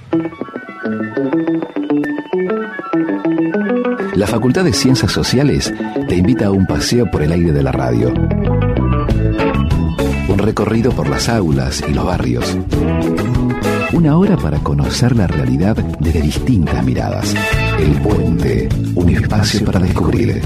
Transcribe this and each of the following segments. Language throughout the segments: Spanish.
La Facultad de Ciencias Sociales te invita a un paseo por el aire de la radio. Un recorrido por las aulas y los barrios. Una hora para conocer la realidad desde distintas miradas. El Puente, un espacio para descubrir.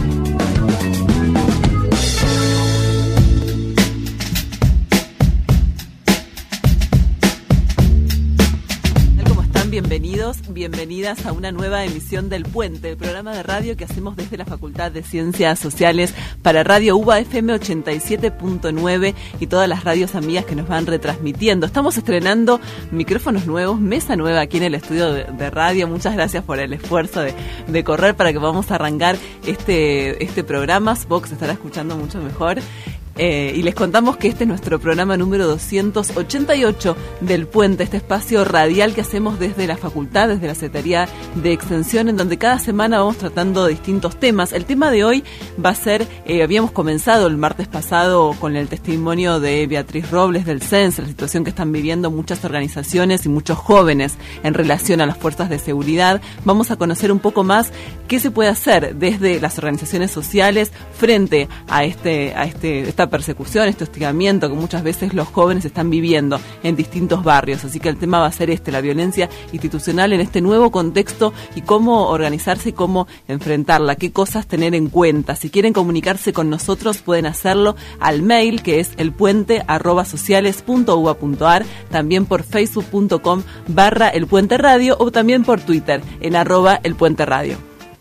Bienvenidas a una nueva emisión del Puente, el programa de radio que hacemos desde la Facultad de Ciencias Sociales para Radio UBA FM 87.9 y todas las radios amigas que nos van retransmitiendo. Estamos estrenando micrófonos nuevos, mesa nueva aquí en el estudio de radio. Muchas gracias por el esfuerzo de correr para que podamos arrancar este programa. Supongo que se estará escuchando mucho mejor. Y les contamos que este es nuestro programa número 288 del Puente, este espacio radial que hacemos desde la facultad, desde la Secretaría de Extensión, en donde cada semana vamos tratando distintos temas. El tema de hoy va a ser, habíamos comenzado el martes pasado con el testimonio de Beatriz Robles del CENS, la situación que están viviendo muchas organizaciones y muchos jóvenes en relación a las fuerzas de seguridad. Vamos a conocer un poco más qué se puede hacer desde las organizaciones sociales frente a esta persecución, este hostigamiento que muchas veces los jóvenes están viviendo en distintos barrios. Así que el tema va a ser la violencia institucional en este nuevo contexto y cómo organizarse y cómo enfrentarla, qué cosas tener en cuenta. Si quieren comunicarse con nosotros pueden hacerlo al mail que es elpuente@sociales.uba.ar, también por facebook.com/elpuenteradio o también por Twitter en @elpuenteradio.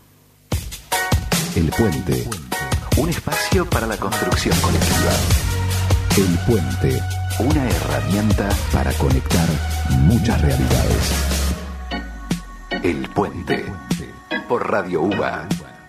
El Puente. Un espacio para la construcción colectiva. El Puente, una herramienta para conectar muchas realidades. El Puente, por Radio UBA.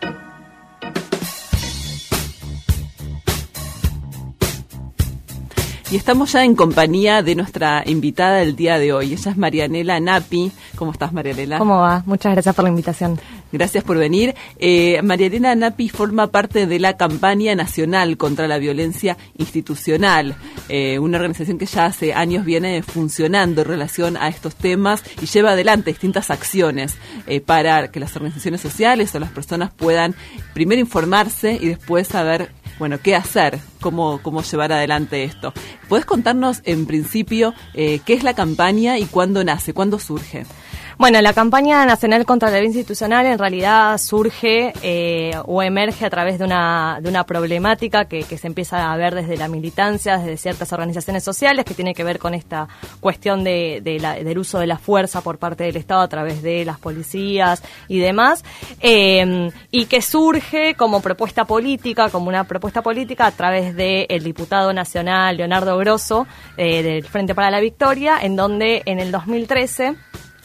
Y estamos ya en compañía de nuestra invitada del día de hoy. Ella es Marianela Nappi. ¿Cómo estás, Marianela? ¿Cómo va? Muchas gracias por la invitación. Gracias por venir. Marianela Nappi forma parte de la campaña nacional contra la violencia institucional, una organización que ya hace años viene funcionando en relación a estos temas y lleva adelante distintas acciones para que las organizaciones sociales o las personas puedan primero informarse y después saber qué hacer, cómo llevar adelante esto. ¿Podés contarnos en principio qué es la campaña y cuándo nace, cuándo surge? Bueno, la campaña nacional contra la violencia institucional en realidad surge o emerge a través de una problemática que se empieza a ver desde la militancia, desde ciertas organizaciones sociales, que tiene que ver con esta cuestión del uso de la fuerza por parte del Estado a través de las policías y demás, y que surge como una propuesta política a través del diputado nacional Leonardo Grosso del Frente para la Victoria, en donde en el 2013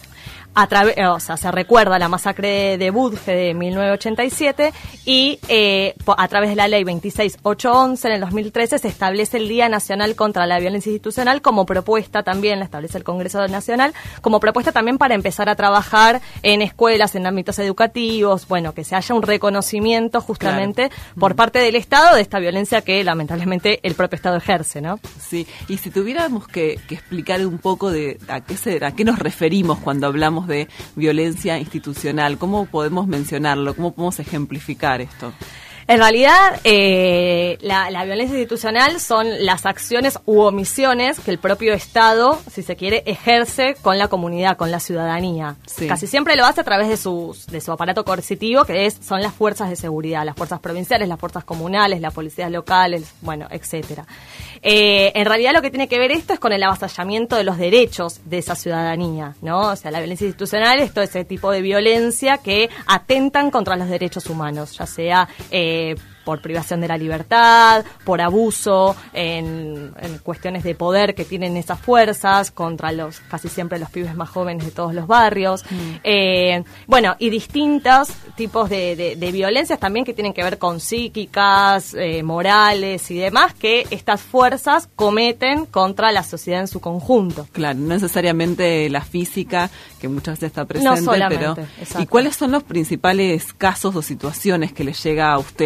se recuerda la masacre de Budge de 1987 y a través de la ley 26811 en el 2013 se establece el Día Nacional contra la Violencia Institucional como propuesta también, la establece el Congreso Nacional, como propuesta también para empezar a trabajar en escuelas, en ámbitos educativos, que se haya un reconocimiento justamente por parte del Estado de esta violencia que lamentablemente el propio Estado ejerce, ¿no? Sí, y si tuviéramos que explicar un poco de a qué nos referimos cuando hablamos de violencia institucional, ¿cómo podemos mencionarlo? ¿Cómo podemos ejemplificar esto? En realidad, la violencia institucional son las acciones u omisiones que el propio Estado, si se quiere, ejerce con la comunidad, con la ciudadanía. Sí. Casi siempre lo hace a través de su aparato coercitivo, que son las fuerzas de seguridad, las fuerzas provinciales, las fuerzas comunales, las policías locales, etcétera. En realidad lo que tiene que ver esto es con el avasallamiento de los derechos de esa ciudadanía, ¿no? O sea, la violencia institucional es todo ese tipo de violencia que atentan contra los derechos humanos, ya sea por privación de la libertad, por abuso en cuestiones de poder que tienen esas fuerzas contra casi siempre los pibes más jóvenes de todos los barrios. Y distintos tipos de violencias también que tienen que ver con psíquicas, morales y demás, que estas fuerzas cometen contra la sociedad en su conjunto. Claro, no necesariamente la física, que muchas veces está presente, no solamente, pero exacto. ¿Y cuáles son los principales casos o situaciones que les llega a ustedes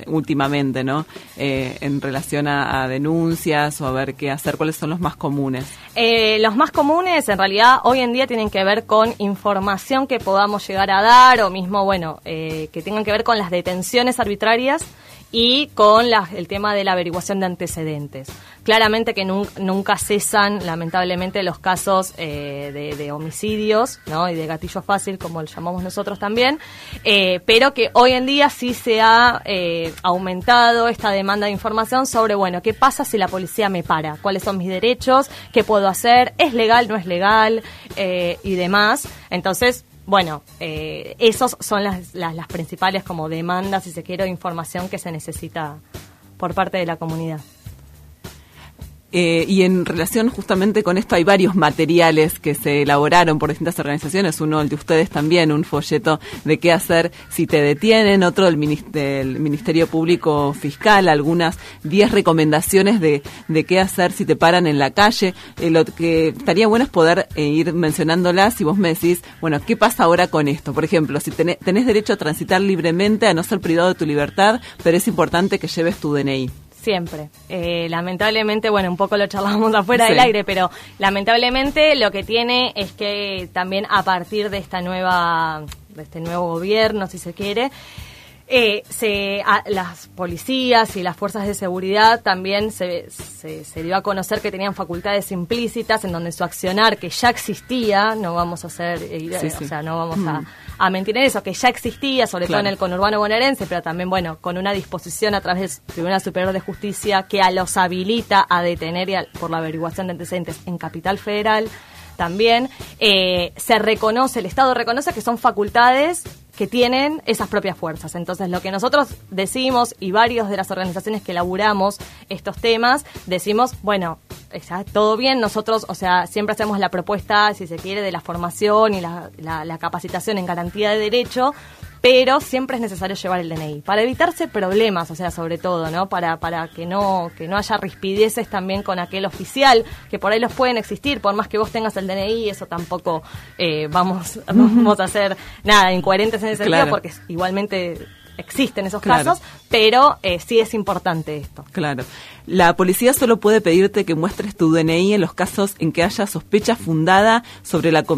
últimamente, ¿no? En relación a denuncias o a ver qué hacer, ¿cuáles son los más comunes? Los más comunes, en realidad, hoy en día tienen que ver con información que podamos llegar a dar o mismo, bueno, que tengan que ver con las detenciones arbitrarias y con el tema de la averiguación de antecedentes. Claramente que nunca cesan, lamentablemente, los casos de homicidios, ¿no? Y de gatillo fácil, como lo llamamos nosotros también, pero que hoy en día sí se ha aumentado esta demanda de información sobre, bueno, ¿qué pasa si la policía me para? ¿Cuáles son mis derechos? ¿Qué puedo hacer? ¿Es legal? ¿No es legal? Y demás. Entonces, bueno, esos son las principales como demandas, si se quiere, de información que se necesita por parte de la comunidad. Y en relación justamente con esto hay varios materiales que se elaboraron por distintas organizaciones, uno el de ustedes también, un folleto de qué hacer si te detienen, otro del Ministerio Público Fiscal, algunas 10 recomendaciones de qué hacer si te paran en la calle. Lo que estaría bueno es poder ir mencionándolas y vos me decís, bueno, ¿qué pasa ahora con esto? Por ejemplo, si tenés derecho a transitar libremente, a no ser privado de tu libertad, pero es importante que lleves tu DNI. Siempre. Lamentablemente, bueno, un poco lo charlábamos afuera del aire, pero lamentablemente lo que tiene es que también a partir de este nuevo gobierno, si se quiere, las policías y las fuerzas de seguridad también se dio a conocer que tenían facultades implícitas en donde su accionar, que ya existía, no vamos a hacer, o sea, no vamos a mentir en eso, que ya existía, sobre todo en el conurbano bonaerense, pero también, bueno, con una disposición a través del Tribunal Superior de Justicia que los habilita a detener por la averiguación de antecedentes en Capital Federal, también se reconoce, el Estado reconoce que son facultades que tienen esas propias fuerzas. Entonces, lo que nosotros decimos, y varios de las organizaciones que elaboramos estos temas, decimos, bueno, está todo bien, nosotros, o sea, siempre hacemos la propuesta, si se quiere, de la formación y la capacitación en garantía de derecho, pero siempre es necesario llevar el DNI, para evitarse problemas, o sea, sobre todo, ¿no? Para que no haya rispideces también con aquel oficial, que por ahí los pueden existir, por más que vos tengas el DNI, eso tampoco vamos a hacer nada incoherentes en ese sentido, porque igualmente existen esos casos, pero sí es importante esto. Claro. La policía solo puede pedirte que muestres tu DNI en los casos en que haya sospecha fundada sobre la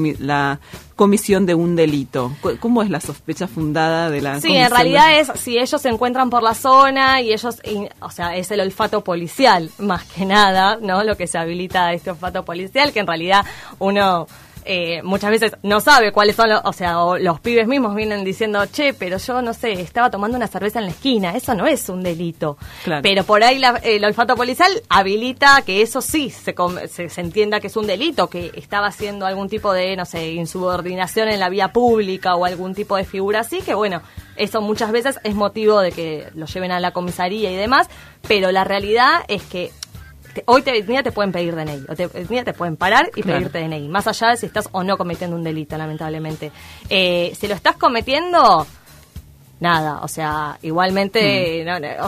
comisión de un delito. ¿Cómo es la sospecha fundada de la comisión? Sí, en realidad es si ellos se encuentran por la zona y ellos, o sea, es el olfato policial, más que nada, ¿no? Lo que se habilita este olfato policial, que en realidad uno muchas veces no sabe cuáles son, o los pibes mismos vienen diciendo, che, pero yo no sé, estaba tomando una cerveza en la esquina, eso no es un delito. Claro. Pero por ahí el olfato policial habilita que eso sí se entienda que es un delito, que estaba haciendo algún tipo de, no sé, insubordinación en la vía pública o algún tipo de figura así, que bueno, eso muchas veces es motivo de que lo lleven a la comisaría y demás, pero la realidad es que hoy día te pueden pedir DNI, hoy día te pueden parar y pedirte DNI, más allá de si estás o no cometiendo un delito, lamentablemente. Si lo estás cometiendo, nada, o sea, igualmente,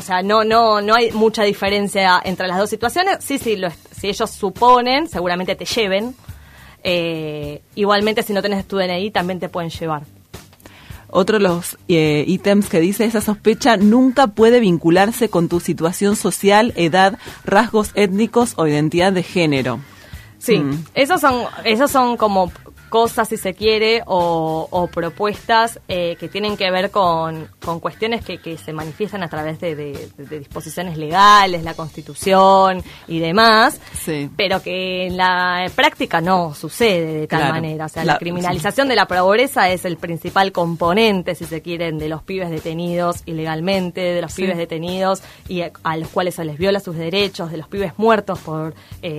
no hay mucha diferencia entre las dos situaciones. Sí, si ellos suponen, seguramente te lleven. Igualmente, si no tenés tu DNI, también te pueden llevar. Otro de los ítems que dice, esa sospecha nunca puede vincularse con tu situación social, edad, rasgos étnicos o identidad de género. Sí, esos son como cosas, si se quiere, o propuestas que tienen que ver con cuestiones que se manifiestan a través de disposiciones legales, la Constitución y demás, pero que en la práctica no sucede de tal manera. O sea, la criminalización de la pobreza es el principal componente, si se quieren, de los pibes detenidos ilegalmente, de los pibes detenidos y a los cuales se les viola sus derechos, de los pibes muertos por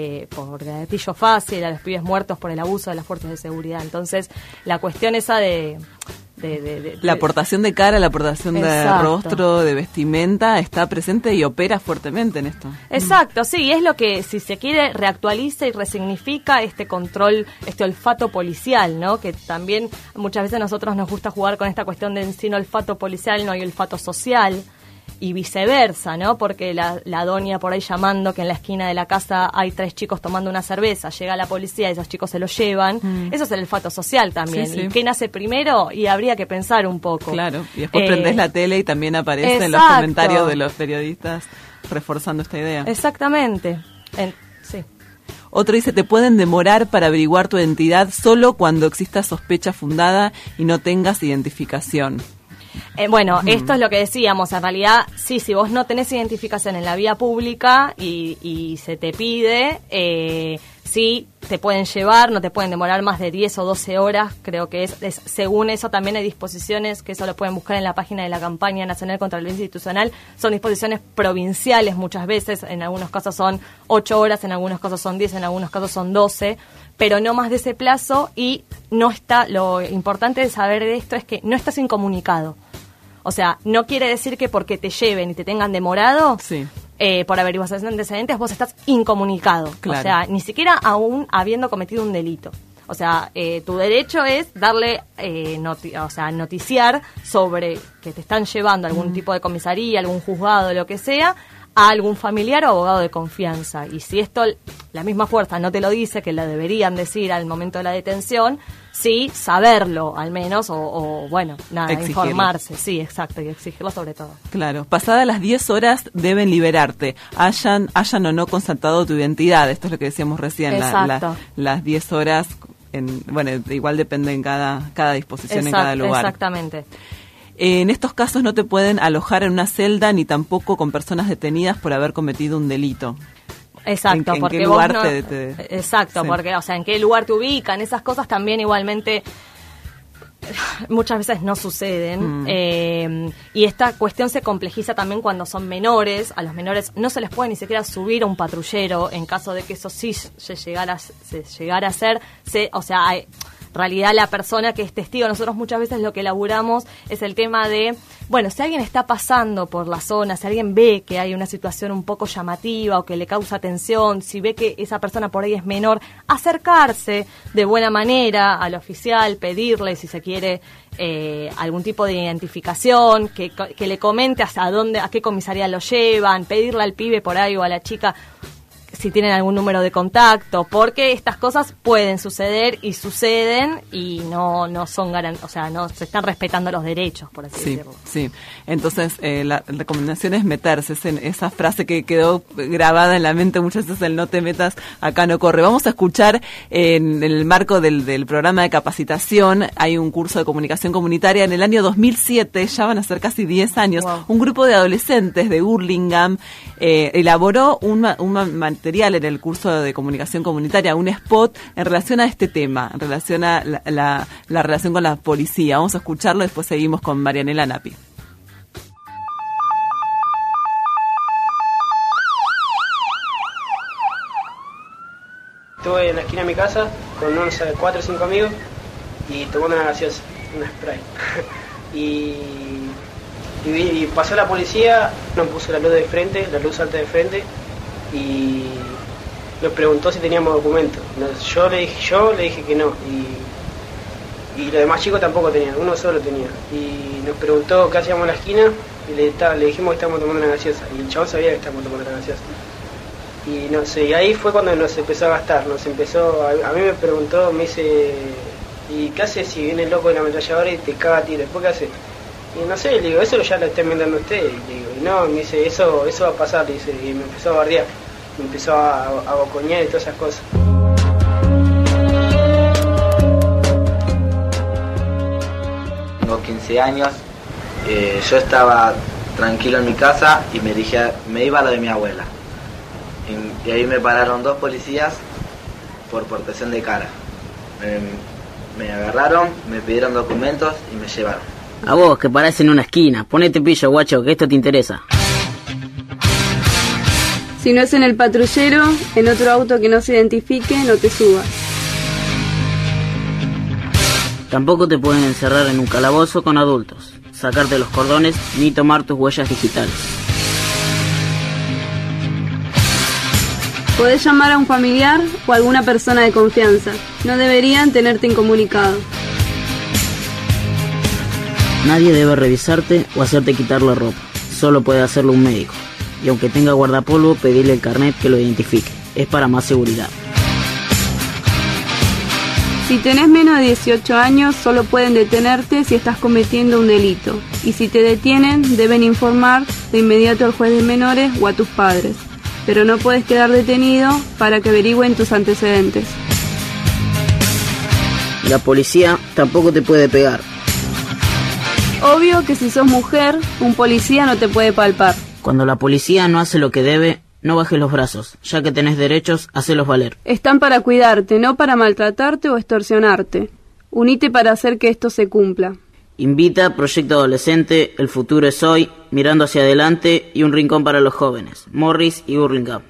gatillo fácil, a los pibes muertos por el abuso de las fuerzas de seguridad. Entonces, la cuestión esa de la aportación de cara, la aportación de rostro, de vestimenta, está presente y opera fuertemente en esto. Exacto, sí, es lo que, si se quiere, reactualiza y resignifica este control, este olfato policial, ¿no? Que también muchas veces a nosotros nos gusta jugar con esta cuestión de sin olfato policial no hay olfato social. y viceversa, ¿no? Porque la doña por ahí llamando que en la esquina de la casa hay 3 chicos tomando una cerveza, llega la policía y esos chicos se los llevan. Eso es el olfato social también. Sí, sí. ¿Y qué nace primero? Y habría que pensar un poco. Claro, y después prendés la tele y también aparecen los comentarios de los periodistas reforzando esta idea. Exactamente. Sí. Otro dice, te pueden demorar para averiguar tu identidad solo cuando exista sospecha fundada y no tengas identificación. Esto es lo que decíamos, en realidad, sí, si vos no tenés identificación en la vía pública y se te pide, sí, te pueden llevar, no te pueden demorar más de 10 o 12 horas, creo que es según eso también hay disposiciones, que eso lo pueden buscar en la página de la Campaña Nacional contra la Violencia Institucional, son disposiciones provinciales muchas veces, en algunos casos son 8 horas, en algunos casos son 10, en algunos casos son 12, pero no más de ese plazo y no está, lo importante de saber de esto es que no estás incomunicado. O sea, no quiere decir que porque te lleven y te tengan demorado, sí, por averiguación de antecedentes, vos estás incomunicado. Claro. O sea, ni siquiera aún habiendo cometido un delito. O sea, tu derecho es darle, noticiar sobre que te están llevando a algún tipo de comisaría, algún juzgado, lo que sea, a algún familiar o abogado de confianza. Y si esto, la misma fuerza no te lo dice, que lo deberían decir al momento de la detención, sí, saberlo al menos, o exigirlo. Informarse, sí, exacto, y exigirlo sobre todo. Claro, pasadas las 10 horas deben liberarte, hayan o no constatado tu identidad, esto es lo que decíamos recién, las 10 horas, igual depende en cada disposición en cada lugar. Exactamente. En estos casos no te pueden alojar en una celda ni tampoco con personas detenidas por haber cometido un delito. Exacto, ¿En qué lugar Exacto, sí. Porque, o sea, en qué lugar te ubican, esas cosas también igualmente muchas veces no suceden. Y esta cuestión se complejiza también cuando son menores. A los menores no se les puede ni siquiera subir a un patrullero en caso de que eso sí se llegara a hacer. En realidad la persona que es testigo, nosotros muchas veces lo que elaboramos es el tema de, si alguien está pasando por la zona, si alguien ve que hay una situación un poco llamativa o que le causa tensión, si ve que esa persona por ahí es menor, acercarse de buena manera al oficial, pedirle si se quiere algún tipo de identificación, que le comente a qué comisaría lo llevan, pedirle al pibe por ahí o a la chica si tienen algún número de contacto, porque estas cosas pueden suceder y suceden y no son no se están respetando los derechos, por así decirlo. Sí, entonces la recomendación es meterse en esa frase que quedó grabada en la mente muchas veces, el no te metas, acá no corre. Vamos a escuchar en el marco del programa de capacitación, hay un curso de comunicación comunitaria en el año 2007, ya van a ser casi 10 años, wow. Un grupo de adolescentes de Hurlingham elaboró un material en el curso de comunicación comunitaria, un spot en relación a este tema, en relación a la relación con la policía. Vamos a escucharlo y después seguimos con Marianela Napi. Estuve en la esquina de mi casa con unos 4 o 5 amigos y tomando una gaseosa, una spray. y pasó la policía, nos puso la luz alta de frente y nos preguntó si teníamos documentos. Yo le dije que no y los demás chicos tampoco tenían, uno solo tenía. Y nos preguntó qué hacíamos en la esquina y le dijimos que estábamos tomando una gaseosa y el chabón sabía que estábamos tomando una gaseosa. Y no sé, y ahí fue cuando nos empezó a gastar, a mí me preguntó, me dice, ¿y qué haces si viene el loco de la ametralladora y te caga a tiro? ¿Después qué haces? Y no sé, le digo, eso ya lo está inventando usted. Y le digo, y no, me dice, eso va a pasar, dice, y me empezó a bardear, me empezó a bocoñar y todas esas cosas. Tengo 15 años, yo estaba tranquilo en mi casa y me iba a lo de mi abuela. Y ahí me pararon 2 policías por portación de cara. Me agarraron, me pidieron documentos y me llevaron. A vos, que parás en una esquina, ponete pillo, guacho, que esto te interesa. Si no es en el patrullero, en otro auto que no se identifique, no te subas. Tampoco te pueden encerrar en un calabozo con adultos, sacarte los cordones ni tomar tus huellas digitales. Podés llamar a un familiar o a alguna persona de confianza. No deberían tenerte incomunicado. Nadie debe revisarte o hacerte quitar la ropa. solo puede hacerlo un médico. Y aunque tenga guardapolvo, pedirle el carnet que lo identifique. Es para más seguridad. Si tenés menos de 18 años, solo pueden detenerte si estás cometiendo un delito. Y si te detienen, deben informar de inmediato al juez de menores o a tus padres. Pero no puedes quedar detenido para que averigüen tus antecedentes. La policía tampoco te puede pegar. Obvio que si sos mujer, un policía no te puede palpar. Cuando la policía no hace lo que debe, no bajes los brazos. Ya que tenés derechos, hacelos valer. Están para cuidarte, no para maltratarte o extorsionarte. Unite para hacer que esto se cumpla. Invita, Proyecto Adolescente, El futuro es hoy, Mirando hacia adelante y Un rincón para los jóvenes. Morris y Hurlingham.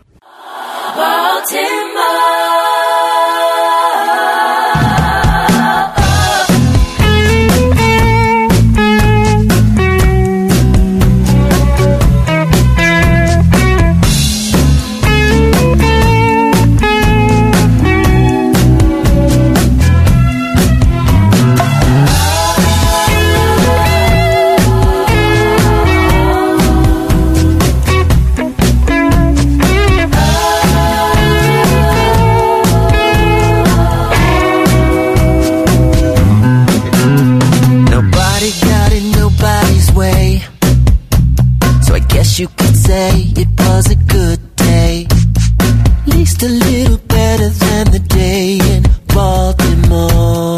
You could say it was a good day, at least a little better than the day in Baltimore.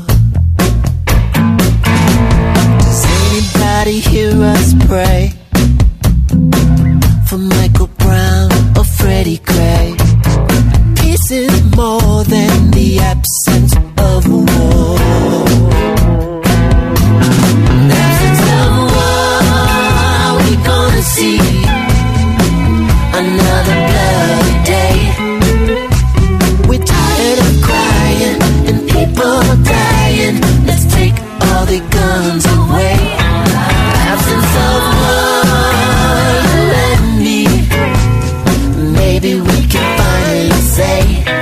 Does anybody hear us pray for Michael Brown or Freddie Gray? Peace is more than the absence of war. See another bloody day. We're tired of crying and people dying. Let's take all the guns away. Absence of war, you and me. Maybe we can finally say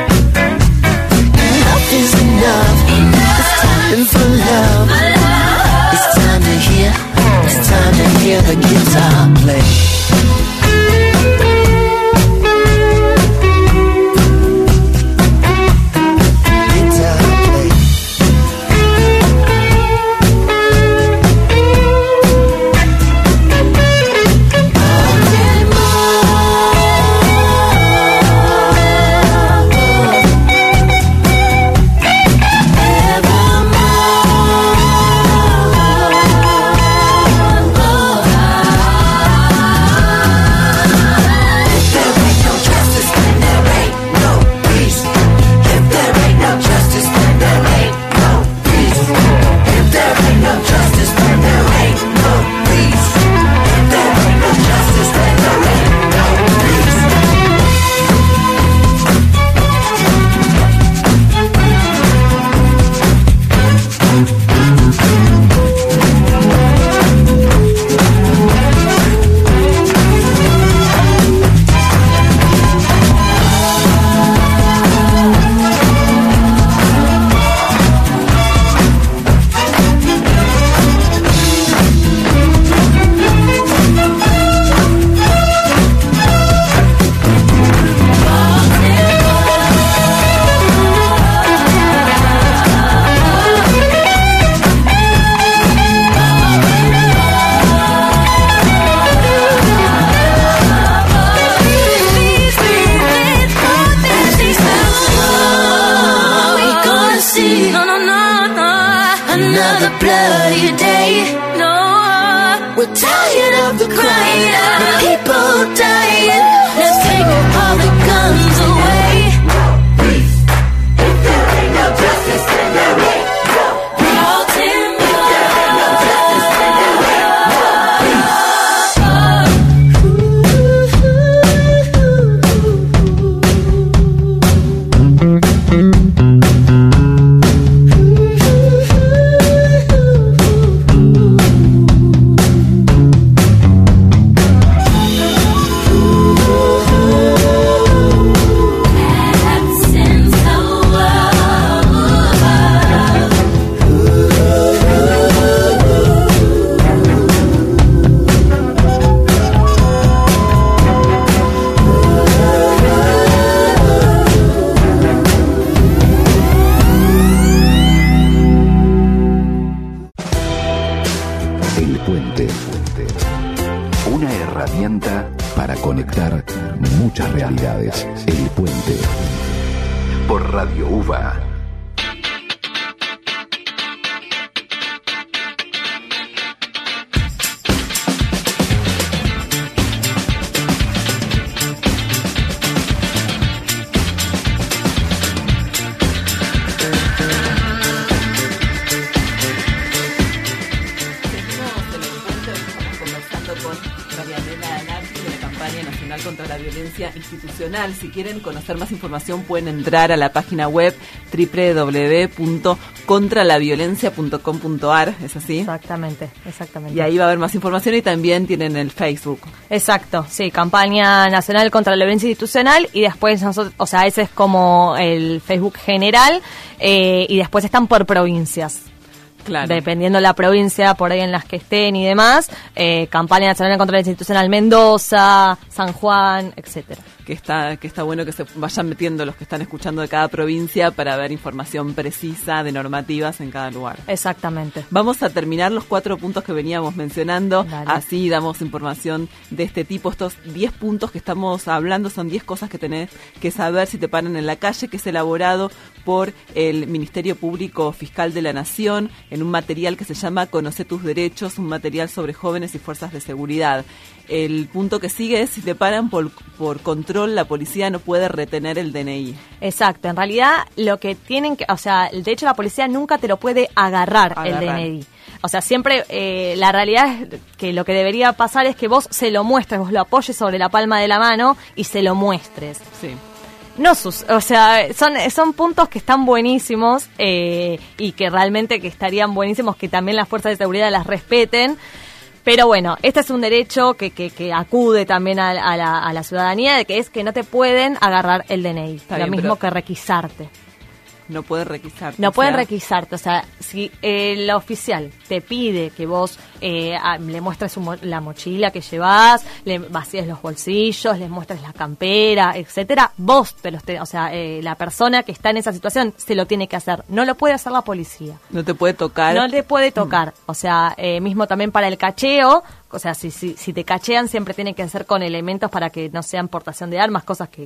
enough is enough. It's time for love. It's time to hear. It's time to hear the guitar play. Puente. Una herramienta para conectar muchas realidades. El Puente. Por Radio UBA. Contra la violencia institucional. Si quieren conocer más información pueden entrar a la página web www.contralaviolencia.com.ar, ¿es así? Exactamente. Y ahí va a haber más información y también tienen el Facebook. Exacto, sí, Campaña Nacional contra la Violencia Institucional, y después nosotros, o sea, ese es como el Facebook general, y después están por provincias. Claro. Dependiendo la provincia por ahí en las que estén y demás, Campaña Nacional contra la Institucional Mendoza, San Juan, etcétera. Que está bueno que se vayan metiendo los que están escuchando de cada provincia para ver información precisa de normativas en cada lugar. Exactamente. Vamos a terminar los 4 puntos que veníamos mencionando. Dale. Así damos información de este tipo. Estos 10 puntos que estamos hablando son 10 cosas que tenés que saber si te paran en la calle, que es elaborado por el Ministerio Público Fiscal de la Nación en un material que se llama Conoce tus derechos, un material sobre jóvenes y fuerzas de seguridad. El punto que sigue es: si te paran por control, la policía no puede retener el DNI. Exacto, en realidad lo que tienen que, o sea, de hecho la policía nunca te lo puede agarrar. El DNI. O sea, siempre la realidad es que lo que debería pasar es que vos se lo muestres, vos lo apoyes sobre la palma de la mano y se lo muestres. Sí. No, o sea, son puntos que están buenísimos, y que realmente que estarían buenísimos que también las fuerzas de seguridad las respeten. Pero bueno, este es un derecho que acude también a la ciudadanía, de que es que no te pueden agarrar el DNI, Está lo bien, mismo pero que requisarte. No pueden requisarte. No pueden requisarte, o sea, si el oficial te pide que vos le muestres la mochila que llevas, le vacíes los bolsillos, le muestres la campera, etcétera, vos la persona que está en esa situación se lo tiene que hacer, no lo puede hacer la policía. No te puede tocar. No te puede tocar, o sea, mismo también para el cacheo, o sea, si te cachean siempre tiene que ser con elementos para que no sean portación de armas, cosas que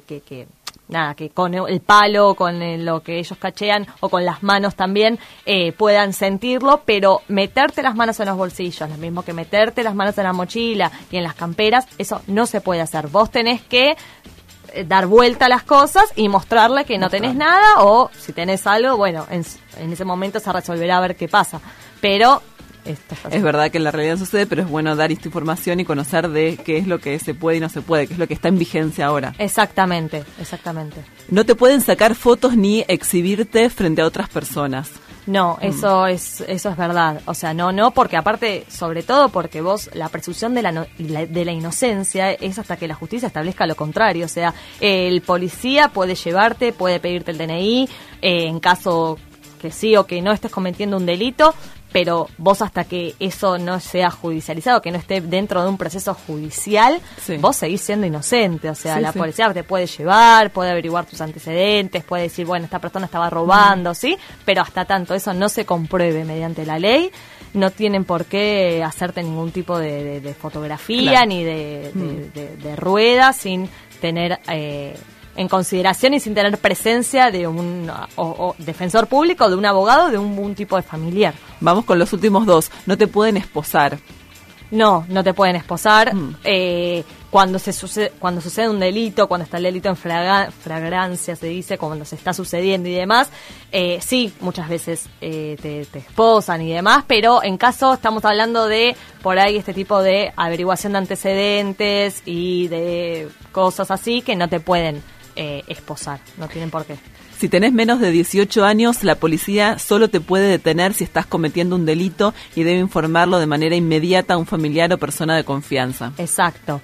con el palo, con lo que ellos cachean o con las manos también puedan sentirlo, pero meterte las manos en los bolsillos, lo mismo que meterte las manos en la mochila y en las camperas, eso no se puede hacer. Vos tenés que dar vuelta a las cosas y mostrarle que no tenés nada, o si tenés algo, bueno, en ese momento se resolverá a ver qué pasa, pero es verdad que en la realidad sucede, pero es bueno dar esta información y conocer de qué es lo que se puede y no se puede, qué es lo que está en vigencia ahora. Exactamente. No te pueden sacar fotos ni exhibirte frente a otras personas. No, eso es verdad. O sea, no, porque aparte, sobre todo porque vos, la presunción de la inocencia es hasta que la justicia establezca lo contrario. O sea, el policía puede llevarte, puede pedirte el DNI, en caso que sí o que no estés cometiendo un delito, pero vos hasta que eso no sea judicializado, que no esté dentro de un proceso judicial, sí, vos seguís siendo inocente. O sea, sí, la policía te puede llevar, puede averiguar tus antecedentes, puede decir, bueno, esta persona estaba robando, ¿sí? Pero hasta tanto eso no se compruebe mediante la ley, no tienen por qué hacerte ningún tipo de fotografía, claro, ni de rueda sin tener en consideración y sin tener presencia de un defensor público, de un abogado, de un tipo de familiar. Vamos con los últimos 2. No te pueden esposar. No te pueden esposar. Cuando sucede un delito, cuando está el delito en flagrancia, se dice, cuando se está sucediendo y demás, sí, muchas veces te esposan y demás, pero en caso, estamos hablando de, por ahí, este tipo de averiguación de antecedentes y de cosas así que no te pueden esposar, no tienen por qué. Si tenés menos de 18 años, la policía solo te puede detener si estás cometiendo un delito y debe informarlo de manera inmediata a un familiar o persona de confianza. Exacto.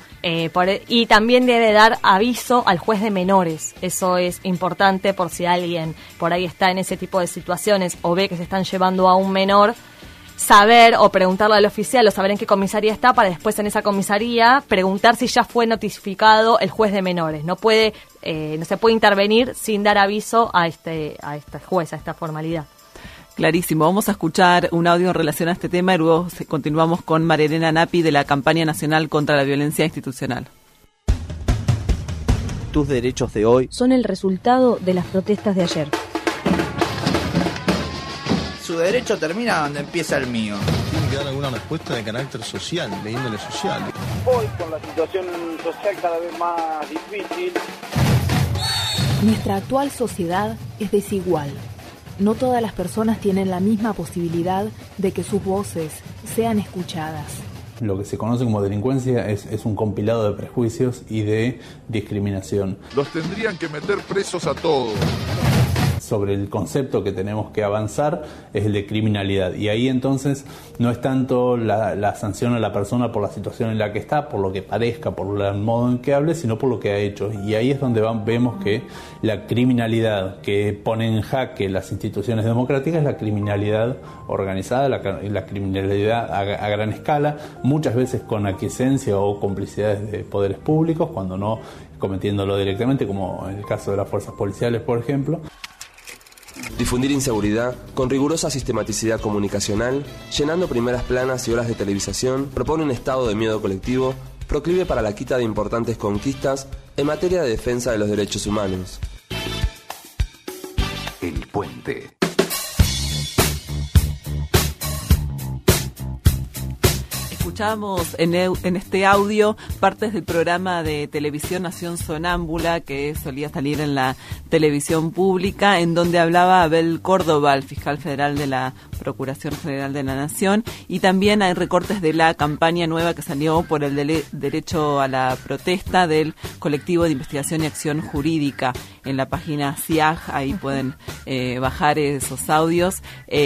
Y también debe dar aviso al juez de menores. Eso es importante por si alguien por ahí está en ese tipo de situaciones o ve que se están llevando a un menor, saber o preguntarle al oficial o saber en qué comisaría está para después en esa comisaría preguntar si ya fue notificado el juez de menores. No se puede intervenir sin dar aviso a este juez, a esta formalidad. Clarísimo. Vamos a escuchar un audio en relación a este tema y luego continuamos con María Elena Nappi de la Campaña Nacional contra la Violencia Institucional. Tus derechos de hoy son el resultado de las protestas de ayer. Su derecho termina donde empieza el mío. Tiene que dar alguna respuesta de carácter social, de índole social. Hoy, con la situación social cada vez más difícil. Nuestra actual sociedad es desigual. No todas las personas tienen la misma posibilidad de que sus voces sean escuchadas. Lo que se conoce como delincuencia es un compilado de prejuicios y de discriminación. Los tendrían que meter presos a todos. Sobre el concepto que tenemos que avanzar es el de criminalidad, y ahí entonces no es tanto la sanción a la persona por la situación en la que está, por lo que parezca, por el modo en que hable, sino por lo que ha hecho, y ahí es donde vemos que la criminalidad que pone en jaque las instituciones democráticas es la criminalidad organizada, la criminalidad a gran escala, muchas veces con aquiescencia o complicidades de poderes públicos, cuando no cometiéndolo directamente, como en el caso de las fuerzas policiales, por ejemplo. Difundir inseguridad con rigurosa sistematicidad comunicacional, llenando primeras planas y horas de televisación, propone un estado de miedo colectivo proclive para la quita de importantes conquistas en materia de defensa de los derechos humanos. El Puente. Escuchamos en este audio partes del programa de televisión Nación Sonámbula, que solía salir en la televisión pública, en donde hablaba Abel Córdoba, el fiscal federal de la Procuración General de la Nación, y también hay recortes de la campaña nueva que salió por el derecho a la protesta del Colectivo de Investigación y Acción Jurídica en la página CIAG. Ahí pueden bajar esos audios.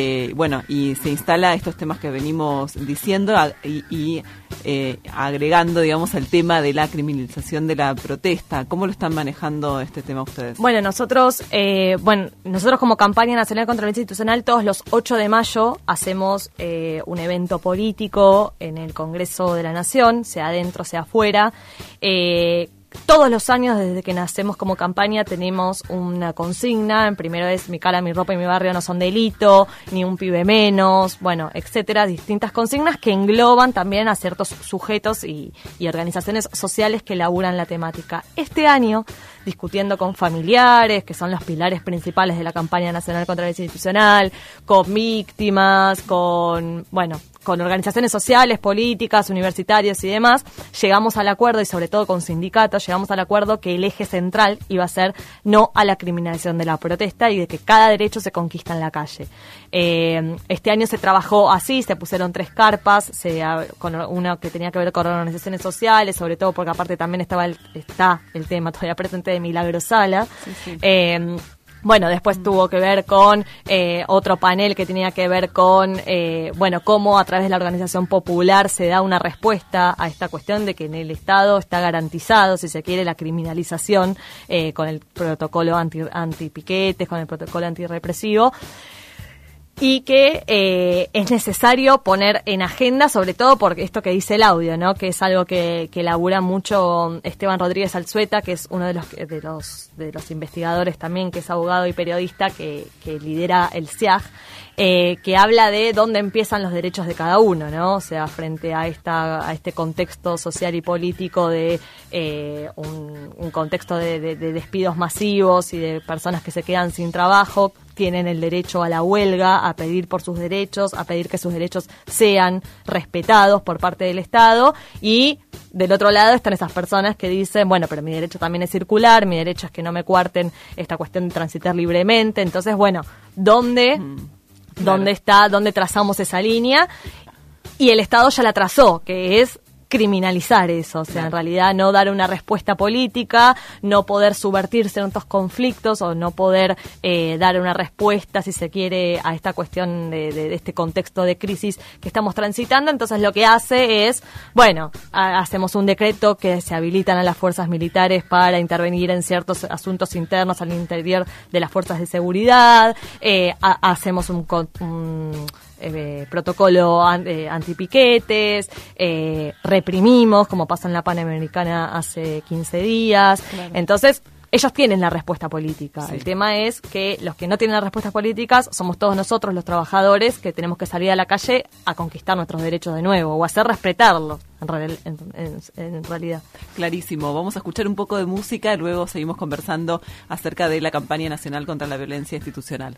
Y se instala estos temas que venimos diciendo y agregando, digamos, el tema de la criminalización de la protesta. ¿Cómo lo están manejando este tema ustedes? Bueno, nosotros como Campaña Nacional contra la Violencia Institucional, todos los 8 de mayo hacemos un evento político en el Congreso de la Nación, sea adentro, sea afuera. Todos los años, desde que nacemos como campaña, tenemos una consigna. En primero es mi cara, mi ropa y mi barrio no son delito, ni un pibe menos, bueno, etcétera. Distintas consignas que engloban también a ciertos sujetos y organizaciones sociales que elaboran la temática. Este año, discutiendo con familiares, que son los pilares principales de la campaña nacional contra la violencia institucional, con víctimas, con organizaciones sociales, políticas, universitarios y demás, llegamos al acuerdo, y sobre todo con sindicatos, llegamos al acuerdo que el eje central iba a ser no a la criminalización de la protesta y de que cada derecho se conquista en la calle. Este año se trabajó así, se pusieron 3 carpas, con una que tenía que ver con organizaciones sociales, sobre todo porque aparte también está el tema todavía presente de Milagro Sala. Sí. Después tuvo que ver con otro panel que tenía que ver con, cómo a través de la organización popular se da una respuesta a esta cuestión de que en el Estado está garantizado, si se quiere, la criminalización con el protocolo anti-piquetes, con el protocolo antirrepresivo. Y que es necesario poner en agenda, sobre todo porque esto que dice el audio, ¿no? Que es algo que elabora mucho Esteban Rodríguez Alzueta, que es uno de los investigadores también, que es abogado y periodista que lidera el CIAG, que habla de dónde empiezan los derechos de cada uno, ¿no? O sea, frente a este contexto social y político de un contexto de despidos masivos y de personas que se quedan sin trabajo, tienen el derecho a la huelga, a pedir por sus derechos, a pedir que sus derechos sean respetados por parte del Estado, y del otro lado están esas personas que dicen, pero mi derecho también es circular, mi derecho es que no me coarten esta cuestión de transitar libremente. Entonces, ¿dónde trazamos esa línea? Y el Estado ya la trazó, que es criminalizar eso, o sea, en realidad no dar una respuesta política, no poder subvertir ciertos conflictos o no poder dar una respuesta, si se quiere, a esta cuestión de este contexto de crisis que estamos transitando. Entonces lo que hace es, hacemos un decreto que se habilitan a las fuerzas militares para intervenir en ciertos asuntos internos al interior de las fuerzas de seguridad, hacemos un protocolo antipiquetes, reprimimos, como pasó en la Panamericana hace 15 días. Claro. Entonces, ellos tienen la respuesta política. Sí. El tema es que los que no tienen las respuestas políticas somos todos nosotros, los trabajadores, que tenemos que salir a la calle a conquistar nuestros derechos de nuevo, o hacer respetarlos, en realidad. Clarísimo. Vamos a escuchar un poco de música y luego seguimos conversando acerca de la campaña nacional contra la violencia institucional.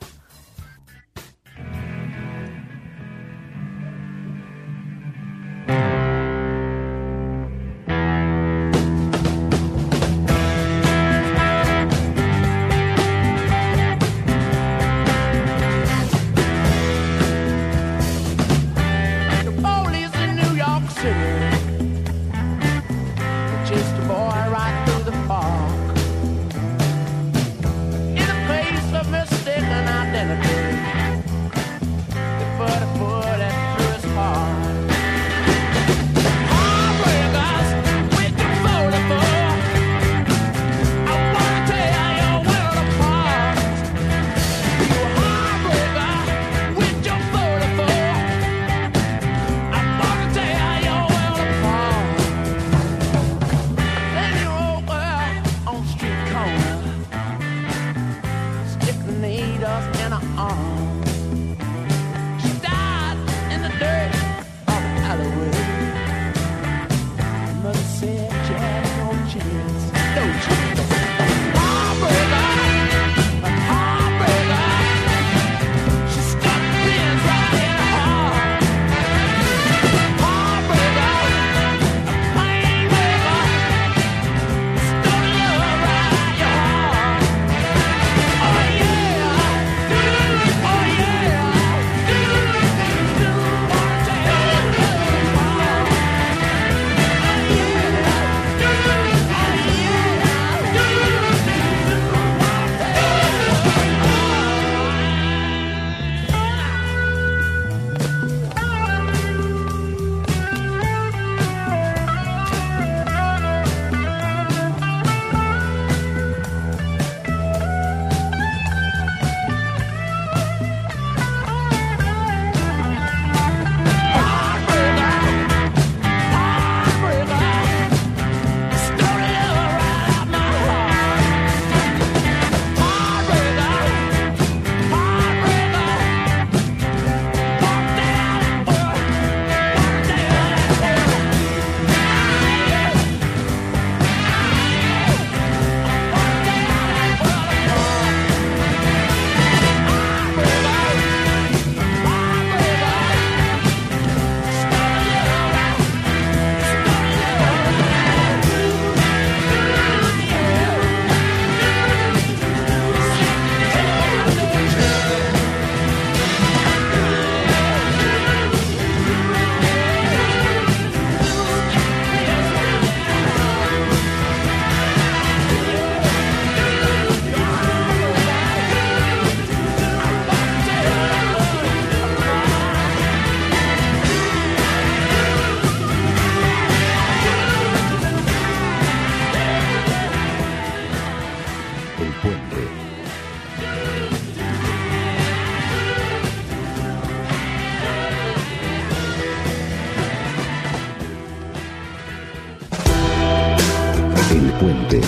Puente.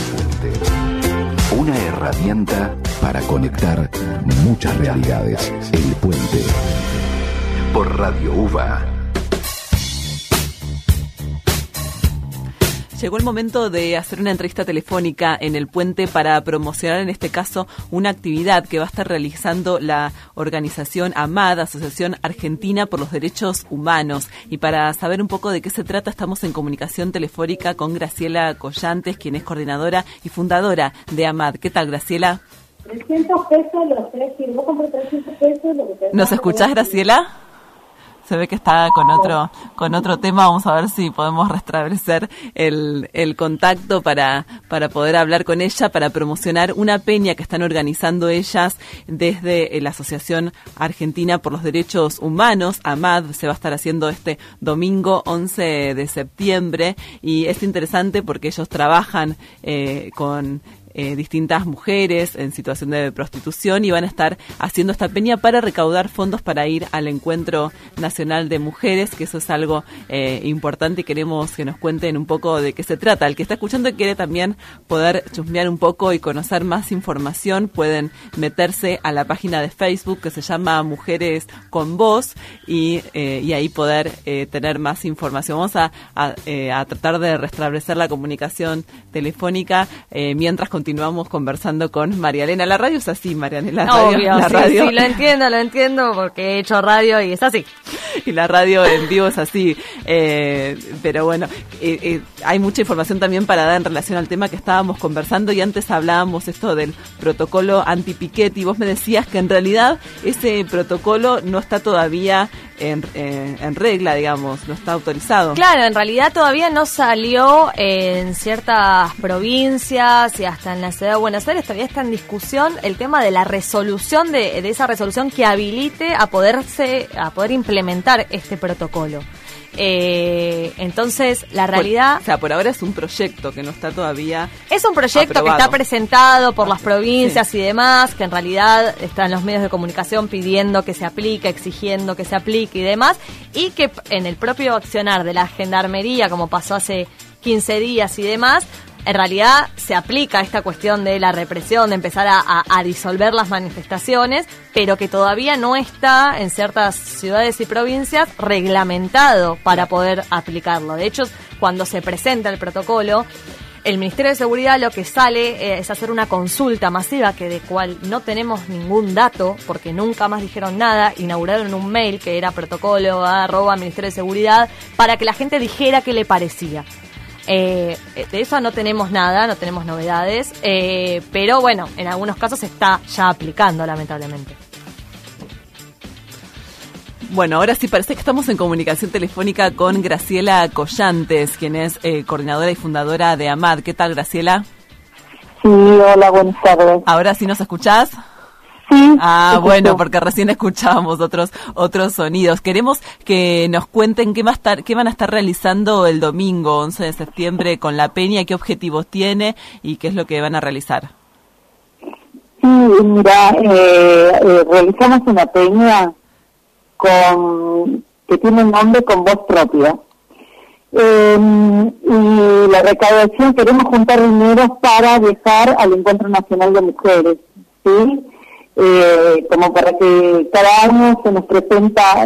Una herramienta para conectar muchas realidades. El Puente. Por Radio UBA. Llegó el momento de hacer una entrevista telefónica en el Puente para promocionar, en este caso, una actividad que va a estar realizando la organización AMAD, Asociación Argentina por los Derechos Humanos. Y para saber un poco de qué se trata, estamos en comunicación telefónica con Graciela Collantes, quien es coordinadora y fundadora de AMAD. ¿Qué tal, Graciela? 300 pesos los tres, si vos compras 300 pesos... Lo que te ¿Nos escuchás, Graciela? Se ve que está con otro tema. Vamos a ver si podemos restablecer el contacto para poder hablar con ella, para promocionar una peña que están organizando ellas desde la Asociación Argentina por los Derechos Humanos. AMAD se va a estar haciendo este domingo 11 de septiembre y es interesante porque ellos trabajan con distintas mujeres en situación de prostitución y van a estar haciendo esta peña para recaudar fondos para ir al Encuentro Nacional de Mujeres, que eso es algo importante y queremos que nos cuenten un poco de qué se trata. El que está escuchando y quiere también poder chusmear un poco y conocer más información, pueden meterse a la página de Facebook que se llama Mujeres con Voz y ahí poder tener más información. Vamos a tratar de restablecer la comunicación telefónica mientras continuamos conversando con María Elena. La radio es así, María Elena. Obvio, sí, lo entiendo porque he hecho radio y es así. Y la radio en vivo es así. Pero bueno, hay mucha información también para dar en relación al tema que estábamos conversando y antes hablábamos esto del protocolo anti-piquete y vos me decías que en realidad ese protocolo no está todavía en regla, digamos, no está autorizado. Claro, en realidad todavía no salió en ciertas provincias y hasta en la ciudad de Buenos Aires todavía está en discusión el tema de la resolución de esa resolución que habilite a poder implementar este protocolo. Entonces, la realidad... O sea, por ahora es un proyecto que no está todavía Es un proyecto aprobado. Que está presentado por las provincias y demás, que en realidad están los medios de comunicación pidiendo que se aplique, exigiendo que se aplique y demás, y que en el propio accionar de la Gendarmería, como pasó hace 15 días y demás, en realidad se aplica esta cuestión de la represión, de empezar a disolver las manifestaciones, pero que todavía no está en ciertas ciudades y provincias reglamentado para poder aplicarlo. De hecho, cuando se presenta el protocolo, el Ministerio de Seguridad lo que sale es hacer una consulta masiva, que de cual no tenemos ningún dato, porque nunca más dijeron nada. Inauguraron un mail que era protocolo@Ministerio de Seguridad para que la gente dijera qué le parecía. De eso no tenemos nada, no tenemos novedades, pero bueno, en algunos casos se está ya aplicando, lamentablemente. Bueno, ahora sí parece que estamos en comunicación telefónica con Graciela Collantes, quien es coordinadora y fundadora de AMAD. ¿Qué tal, Graciela? Sí, hola, buenas tardes. ¿Ahora sí nos escuchás? Sí. Ah, bueno, porque recién escuchábamos otros sonidos. Queremos que nos cuenten qué van a estar realizando el domingo 11 de septiembre con la peña, qué objetivos tiene y qué es lo que van a realizar. Sí, mira, realizamos una peña que tiene un nombre con voz propia. Y la recaudación, queremos juntar dinero para viajar al Encuentro Nacional de Mujeres, ¿sí? Como para que cada año se nos presenta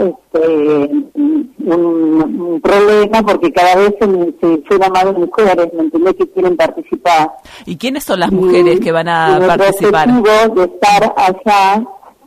un problema, porque cada vez se llevan más mujeres, ¿me entendés?, que quieren participar. ¿Y quiénes son las mujeres que van a participar? El objetivo de estar allá,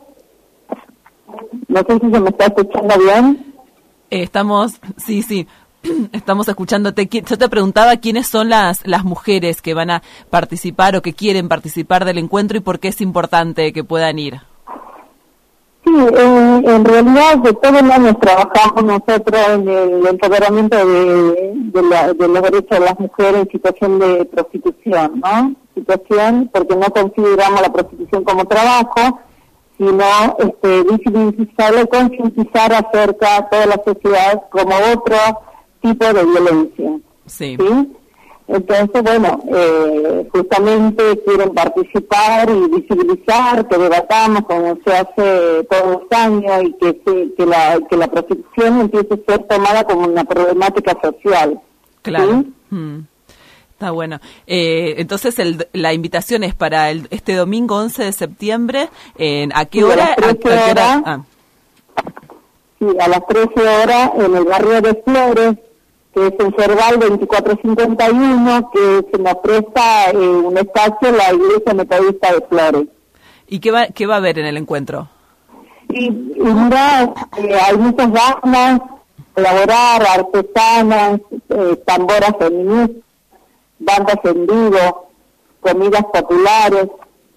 no sé si se me está escuchando bien. Sí, estamos escuchándote. Yo te preguntaba quiénes son las mujeres que van a participar o que quieren participar del encuentro y por qué es importante que puedan ir. Sí, en realidad de todo el año trabajamos nosotros en el empoderamiento de los derechos de las mujeres en situación de prostitución, ¿no? Situación porque no consideramos la prostitución como trabajo, sino visibilizar y concientizar acerca de toda la sociedad como otro tipo de violencia. Sí. Entonces, bueno, justamente quieren participar y visibilizar, que debatamos como se hace todos los años y que la prostitución empiece a ser tomada como una problemática social. Claro. ¿Sí? Está bueno. Entonces la invitación es para este domingo 11 de septiembre. ¿A qué hora? A las 13 horas. Sí, a las 13 horas en el barrio de Flores, que es el Cerval 2451, que se nos presta un espacio en la Iglesia Metodista de Flores. ¿Y qué va a haber en el encuentro? Y mira, hay muchas ganas, colaborar, artesanas, tamboras feministas, bandas en vivo, comidas populares.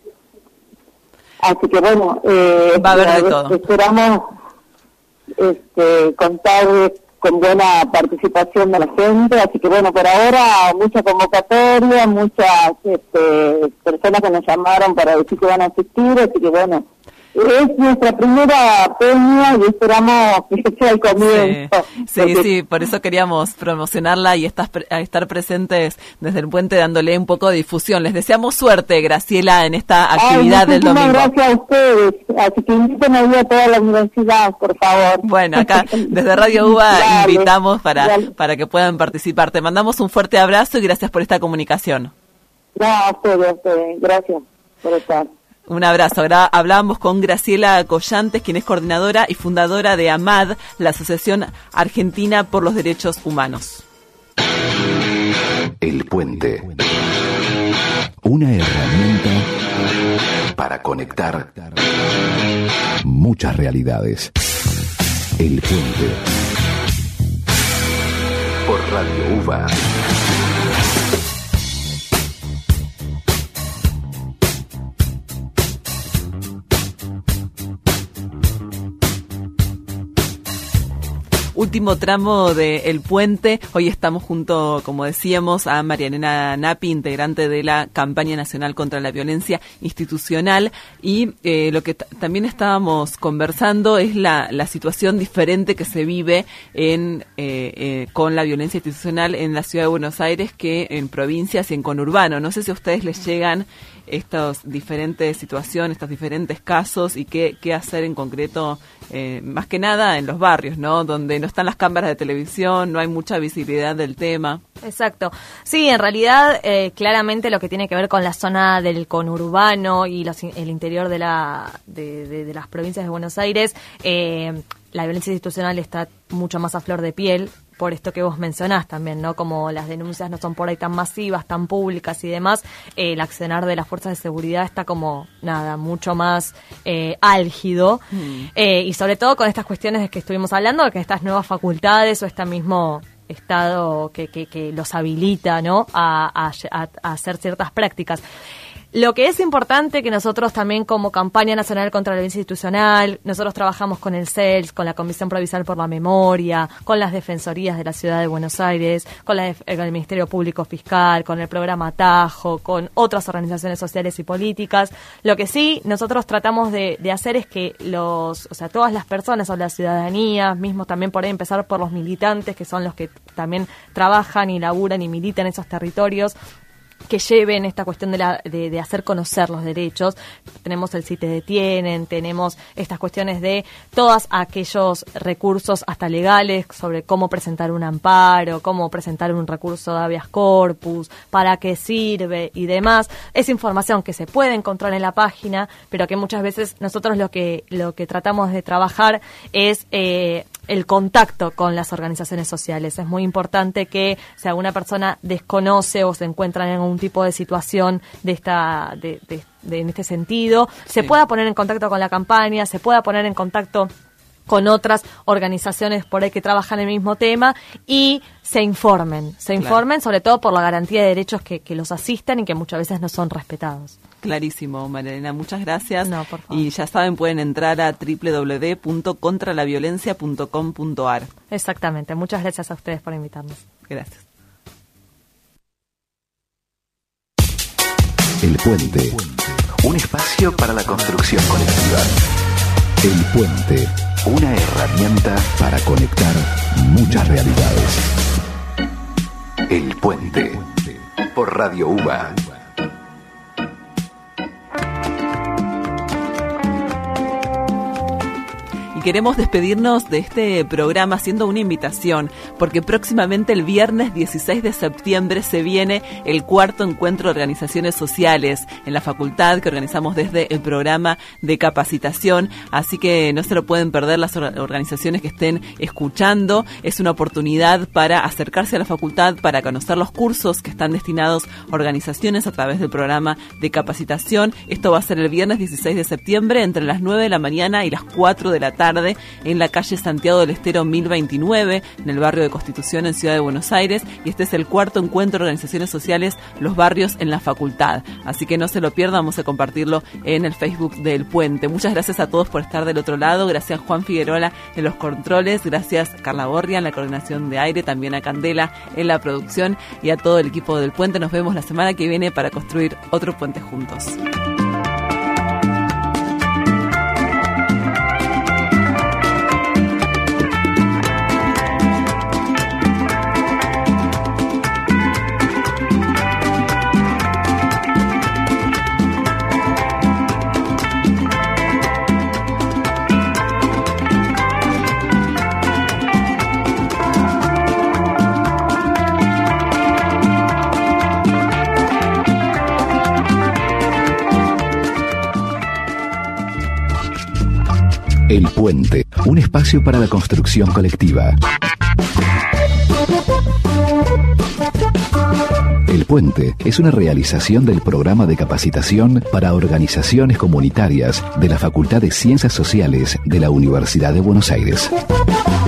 Así que bueno, va a haber de todo. Esperamos contar con buena participación de la gente, así que bueno, por ahora mucha convocatoria, muchas personas que nos llamaron para decir que van a asistir, así que bueno, es nuestra primera peña y esperamos que sea el comienzo. Sí, por eso queríamos promocionarla y estar presentes desde el puente dándole un poco de difusión. Les deseamos suerte, Graciela, en esta actividad del domingo. Gracias a ustedes, así que inviten a toda la universidad, por favor. Bueno, acá desde Radio UBA invitamos para que puedan participar. Te mandamos un fuerte abrazo y gracias por esta comunicación. No, a ustedes, gracias por estar. Un abrazo. Ahora hablábamos con Graciela Collantes, quien es coordinadora y fundadora de AMAD, la Asociación Argentina por los Derechos Humanos. El Puente. Una herramienta para conectar muchas realidades. El Puente. Por Radio UBA. Último tramo de El Puente. Hoy estamos junto, como decíamos, a María Elena Nappi, integrante de la Campaña Nacional contra la Violencia Institucional. Y lo que también estábamos conversando es la situación diferente que se vive con la violencia institucional en la Ciudad de Buenos Aires que en provincias y en conurbano. No sé si a ustedes les llegan estas diferentes situaciones, estos diferentes casos y qué hacer en concreto, más que nada en los barrios, ¿no? Donde no están las cámaras de televisión, no hay mucha visibilidad del tema. Exacto. Sí, en realidad, claramente lo que tiene que ver con la zona del conurbano y el interior de las provincias de Buenos Aires, la violencia institucional está mucho más a flor de piel, por esto que vos mencionás también, ¿no? Como las denuncias no son por ahí tan masivas, tan públicas y demás, el accionar de las fuerzas de seguridad está como, mucho más álgido. Y sobre todo con estas cuestiones de que estuvimos hablando, que estas nuevas facultades o este mismo Estado que los habilita, ¿no? a hacer ciertas prácticas. Lo que es importante que nosotros también como Campaña Nacional contra la Violencia Institucional, nosotros trabajamos con el CELS, con la Comisión Provincial por la Memoria, con las Defensorías de la Ciudad de Buenos Aires, con el Ministerio Público Fiscal, con el programa Atajo, con otras organizaciones sociales y políticas. Lo que sí nosotros tratamos de hacer es que todas las personas o la ciudadanía, mismo también por ahí empezar por los militantes, que son los que también trabajan y laburan y militan en esos territorios, que lleven esta cuestión de hacer conocer los derechos. Tenemos el Si Te Detienen, tenemos estas cuestiones de todos aquellos recursos hasta legales sobre cómo presentar un amparo, cómo presentar un recurso de habeas corpus, para qué sirve y demás. Es información que se puede encontrar en la página, pero que muchas veces nosotros lo que tratamos de trabajar es el contacto con las organizaciones sociales. Es muy importante que si alguna persona desconoce o se encuentra en algún tipo de situación en este sentido, se pueda poner en contacto con la campaña, se pueda poner en contacto con otras organizaciones por ahí que trabajan el mismo tema y se informen sobre todo por la garantía de derechos que los asisten y que muchas veces no son respetados. Clarísimo, María Elena, muchas gracias. No, por favor. Y ya saben, pueden entrar a www.contralaviolencia.com.ar. Exactamente, muchas gracias a ustedes por invitarnos. Gracias. El Puente, un espacio para la construcción colectiva. El Puente, una herramienta para conectar muchas realidades. El Puente, por Radio UBA. Y queremos despedirnos de este programa haciendo una invitación, porque próximamente el viernes 16 de septiembre se viene el cuarto encuentro de organizaciones sociales en la facultad que organizamos desde el programa de capacitación, así que no se lo pueden perder las organizaciones que estén escuchando. Es una oportunidad para acercarse a la facultad, para conocer los cursos que están destinados a organizaciones a través del programa de capacitación. Esto va a ser el viernes 16 de septiembre entre las 9 de la mañana y las 4 de la tarde en la calle Santiago del Estero 1029, en el barrio de Constitución en Ciudad de Buenos Aires, y este es el cuarto encuentro de organizaciones sociales Los Barrios en la Facultad, así que no se lo pierdan, vamos a compartirlo en el Facebook del Puente. Muchas gracias a todos por estar del otro lado, gracias Juan Figueroa en los controles, gracias Carla Borria en la coordinación de aire, también a Candela en la producción y a todo el equipo del Puente. Nos vemos la semana que viene para construir otro puente juntos. El Puente, un espacio para la construcción colectiva. El Puente es una realización del programa de capacitación para organizaciones comunitarias de la Facultad de Ciencias Sociales de la Universidad de Buenos Aires.